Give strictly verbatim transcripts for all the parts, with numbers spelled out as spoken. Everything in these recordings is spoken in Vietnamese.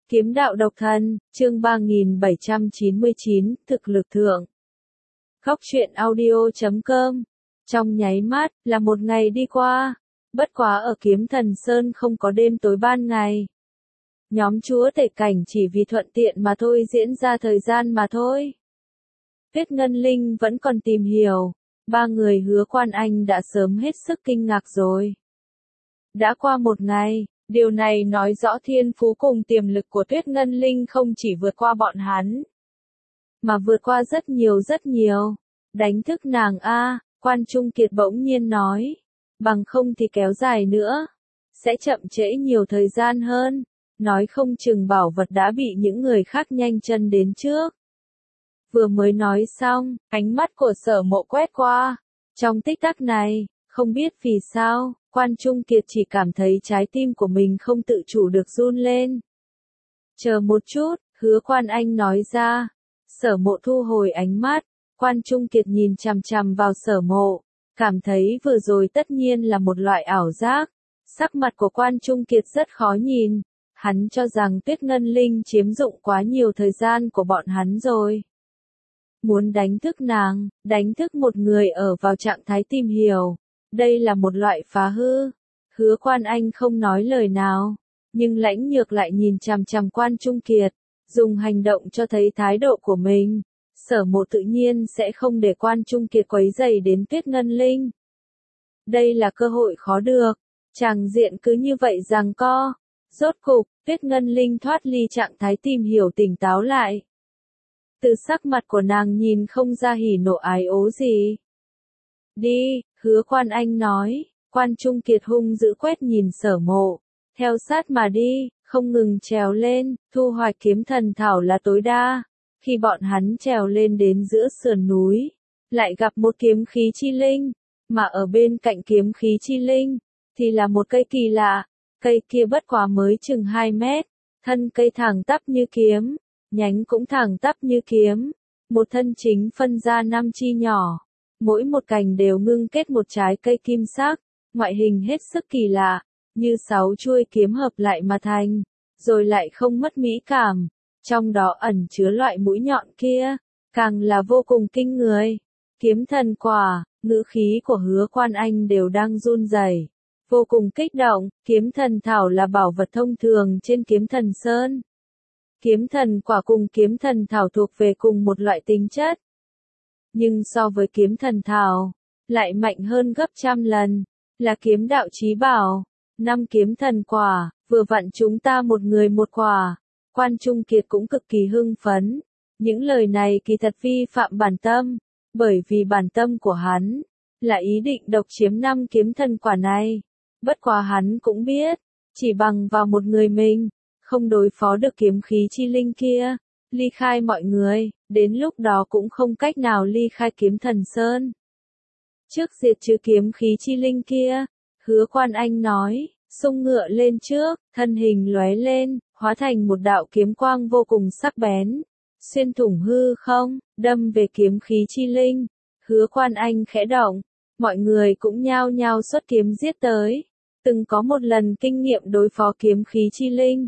Kiếm đạo độc thân, chương ba nghìn bảy trăm chín mươi chín, thực lực thượng. Góc truyện audio chấm com. Trong nháy mắt, là một ngày đi qua. Bất quá ở Kiếm Thần Sơn không có đêm tối ban ngày. Nhóm chúa tể cảnh chỉ vì thuận tiện mà thôi diễn ra thời gian mà thôi. Tuyết Ngân Linh vẫn còn tìm hiểu. Ba người Hứa Quan Anh đã sớm hết sức kinh ngạc rồi. Đã qua một ngày. Điều này nói rõ thiên phú cùng tiềm lực của Tuyết Ngân Linh không chỉ vượt qua bọn hắn, mà vượt qua rất nhiều rất nhiều. Đánh thức nàng a, Quan Trung Kiệt bỗng nhiên nói. Bằng không thì kéo dài nữa, sẽ chậm trễ nhiều thời gian hơn. Nói không chừng bảo vật đã bị những người khác nhanh chân đến trước. Vừa mới nói xong, ánh mắt của Sở Mộ quét qua. Trong tích tắc này, không biết vì sao, Quan Trung Kiệt chỉ cảm thấy trái tim của mình không tự chủ được run lên. Chờ một chút, Hứa Quan Anh nói ra. Sở Mộ thu hồi ánh mắt, Quan Trung Kiệt nhìn chằm chằm vào Sở Mộ, cảm thấy vừa rồi tất nhiên là một loại ảo giác. Sắc mặt của Quan Trung Kiệt rất khó nhìn, hắn cho rằng Tuyết Ngân Linh chiếm dụng quá nhiều thời gian của bọn hắn rồi. Muốn đánh thức nàng, đánh thức một người ở vào trạng thái tìm hiểu. Đây là một loại phá hư. Hứa Quan Anh không nói lời nào, nhưng Lãnh Nhược lại nhìn chằm chằm Quan Trung Kiệt, dùng hành động cho thấy thái độ của mình. Sở Mộ tự nhiên sẽ không để Quan Trung Kiệt quấy rầy đến Tuyết Ngân Linh. Đây là cơ hội khó được. Tràng diện cứ như vậy giằng co. Rốt cục, Tuyết Ngân Linh thoát ly trạng thái tìm hiểu tỉnh táo lại. Từ sắc mặt của nàng nhìn không ra hỉ nộ ái ố gì. Đi, Hứa Quan Anh nói. Quan Trung Kiệt hung dữ quét nhìn Sở Mộ. Theo sát mà đi, không ngừng trèo lên, thu hoạch kiếm thần thảo là tối đa. Khi bọn hắn trèo lên đến giữa sườn núi, lại gặp một kiếm khí chi linh. Mà ở bên cạnh kiếm khí chi linh, thì là một cây kỳ lạ. Cây kia bất quá mới chừng hai mét. Thân cây thẳng tắp như kiếm, nhánh cũng thẳng tắp như kiếm. Một thân chính phân ra năm chi nhỏ. Mỗi một cành đều ngưng kết một trái cây kim sắc, ngoại hình hết sức kỳ lạ, như sáu chuôi kiếm hợp lại mà thành, rồi lại không mất mỹ cảm. Trong đó ẩn chứa loại mũi nhọn kia, càng là vô cùng kinh người. Kiếm thần quả, ngữ khí của Hứa Quan Anh đều đang run rẩy, vô cùng kích động. Kiếm thần thảo là bảo vật thông thường trên Kiếm Thần Sơn. Kiếm thần quả cùng kiếm thần thảo thuộc về cùng một loại tính chất. Nhưng so với kiếm thần thảo, lại mạnh hơn gấp trăm lần, là kiếm đạo chí bảo. Năm kiếm thần quả, vừa vặn chúng ta một người một quả. Quan Trung Kiệt cũng cực kỳ hưng phấn. Những lời này kỳ thật vi phạm bản tâm, bởi vì bản tâm của hắn, là ý định độc chiếm năm kiếm thần quả này. Bất quá hắn cũng biết, chỉ bằng vào một người mình, không đối phó được kiếm khí chi linh kia. Ly khai mọi người, đến lúc đó cũng không cách nào ly khai Kiếm Thần Sơn. Trước diệt trừ kiếm khí chi linh kia, Hứa Quan Anh nói, xung ngựa lên trước, thân hình lóe lên, hóa thành một đạo kiếm quang vô cùng sắc bén, xuyên thủng hư không, đâm về kiếm khí chi linh. Hứa Quan Anh khẽ động, mọi người cũng nhao nhao xuất kiếm giết tới, từng có một lần kinh nghiệm đối phó kiếm khí chi linh.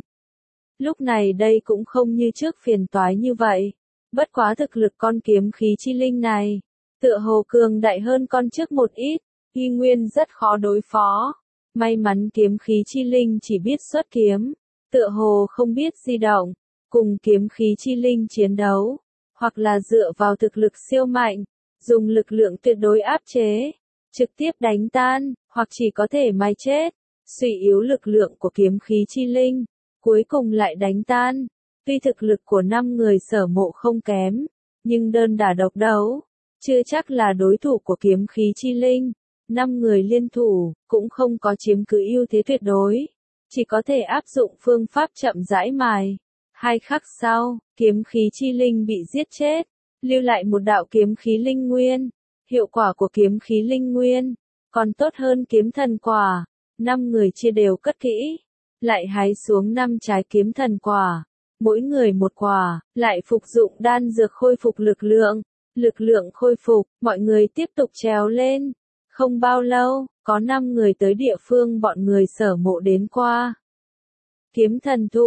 Lúc này đây cũng không như trước phiền toái như vậy. Bất quá thực lực con kiếm khí chi linh này, tựa hồ cường đại hơn con trước một ít, y nguyên rất khó đối phó. May mắn kiếm khí chi linh chỉ biết xuất kiếm, tựa hồ không biết di động, cùng kiếm khí chi linh chiến đấu, hoặc là dựa vào thực lực siêu mạnh, dùng lực lượng tuyệt đối áp chế, trực tiếp đánh tan, hoặc chỉ có thể mai chết, suy yếu lực lượng của kiếm khí chi linh. Cuối cùng lại đánh tan. Tuy thực lực của năm người Sở Mộ không kém, nhưng đơn đả độc đấu, chưa chắc là đối thủ của kiếm khí chi linh. Năm người liên thủ, cũng không có chiếm cứ ưu thế tuyệt đối, chỉ có thể áp dụng phương pháp chậm rãi mài. Hai khắc sau, kiếm khí chi linh bị giết chết, lưu lại một đạo kiếm khí linh nguyên. Hiệu quả của kiếm khí linh nguyên, còn tốt hơn kiếm thần quả. Năm người chia đều cất kỹ, lại hái xuống năm trái kiếm thần quả, mỗi người một quả, lại phục dụng đan dược khôi phục lực lượng. Lực lượng khôi phục, mọi người tiếp tục trèo lên. Không bao lâu, có năm người tới địa phương bọn người Sở Mộ đến qua. Kiếm thần thụ,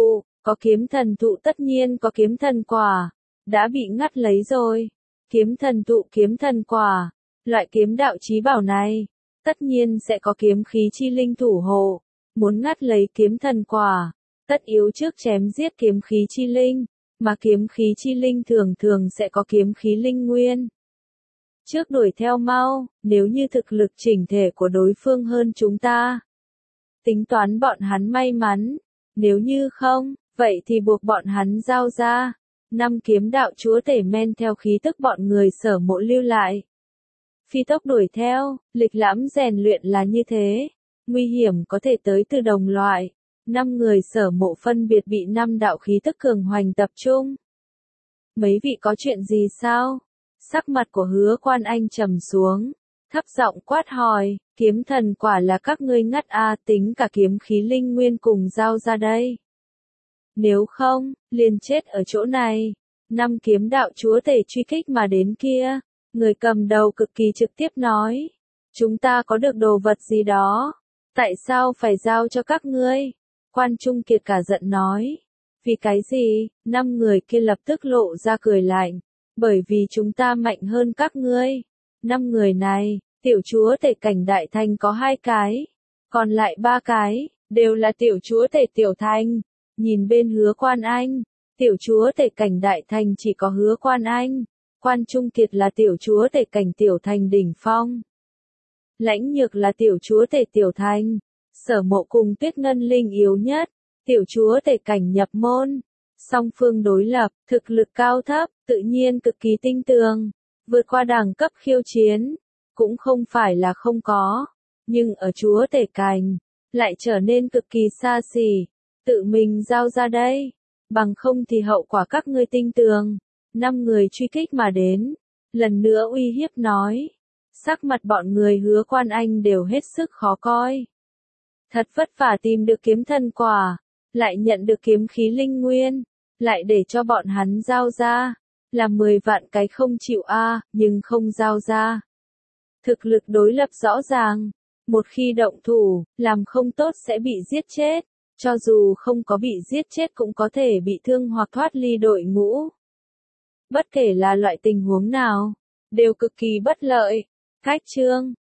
Có kiếm thần thụ tất nhiên có kiếm thần quả, đã bị ngắt lấy rồi. Kiếm thần thụ kiếm thần quả, loại kiếm đạo chí bảo này, tất nhiên sẽ có kiếm khí chi linh thủ hộ, muốn ngắt lấy kiếm thần quả, tất yếu trước chém giết kiếm khí chi linh, mà kiếm khí chi linh thường thường sẽ có kiếm khí linh nguyên. Trước đuổi theo mau, nếu như thực lực chỉnh thể của đối phương hơn chúng ta. Tính toán bọn hắn may mắn, nếu như không, vậy thì buộc bọn hắn giao ra. Năm kiếm đạo chúa tể men theo khí tức bọn người Sở Mộ lưu lại. Phi tốc đuổi theo, lịch lãm rèn luyện là như thế. Nguy hiểm có thể tới từ đồng loại. Năm người Sở Mộ phân biệt bị năm đạo khí tức cường hoành tập trung. Mấy vị có chuyện gì sao? Sắc mặt của Hứa Quan Anh trầm xuống, thấp giọng quát hỏi, kiếm thần quả là các ngươi ngắt a, tính cả kiếm khí linh nguyên cùng giao ra đây. Nếu không, liền chết ở chỗ này. Năm kiếm đạo chúa tể truy kích mà đến kia, người cầm đầu cực kỳ trực tiếp nói, chúng ta có được đồ vật gì đó, tại sao phải giao cho các ngươi? Quan Trung Kiệt cả giận nói, vì cái gì? Năm người kia lập tức lộ ra cười lạnh, bởi vì chúng ta mạnh hơn các ngươi. Năm người này, tiểu chúa tể cảnh đại thành có hai cái, còn lại ba cái, đều là tiểu chúa tể tiểu thành. Nhìn bên Hứa Quan Anh, tiểu chúa tể cảnh đại thành chỉ có Hứa Quan Anh, Quan Trung Kiệt là tiểu chúa tể cảnh tiểu thành đỉnh phong. Lãnh Nhược là tiểu chúa tể tiểu thành, Sở Mộ cùng Tuyết Ngân Linh yếu nhất, tiểu chúa tể cảnh nhập môn. Song phương đối lập, thực lực cao thấp, tự nhiên cực kỳ tinh tường, vượt qua đẳng cấp khiêu chiến, cũng không phải là không có, nhưng ở chúa tể cảnh, lại trở nên cực kỳ xa xỉ. Tự mình giao ra đây, bằng không thì hậu quả các ngươi tinh tường. Năm người truy kích mà đến, lần nữa uy hiếp nói. Sắc mặt bọn người Hứa Quan Anh đều hết sức khó coi. Thật vất vả tìm được kiếm thần quả, lại nhận được kiếm khí linh nguyên, lại để cho bọn hắn giao ra, là mười vạn cái không chịu a, nhưng không giao ra. Thực lực đối lập rõ ràng, một khi động thủ, làm không tốt sẽ bị giết chết. Cho dù không có bị giết chết cũng có thể bị thương hoặc thoát ly đội ngũ. Bất kể là loại tình huống nào, đều cực kỳ bất lợi. Cách chương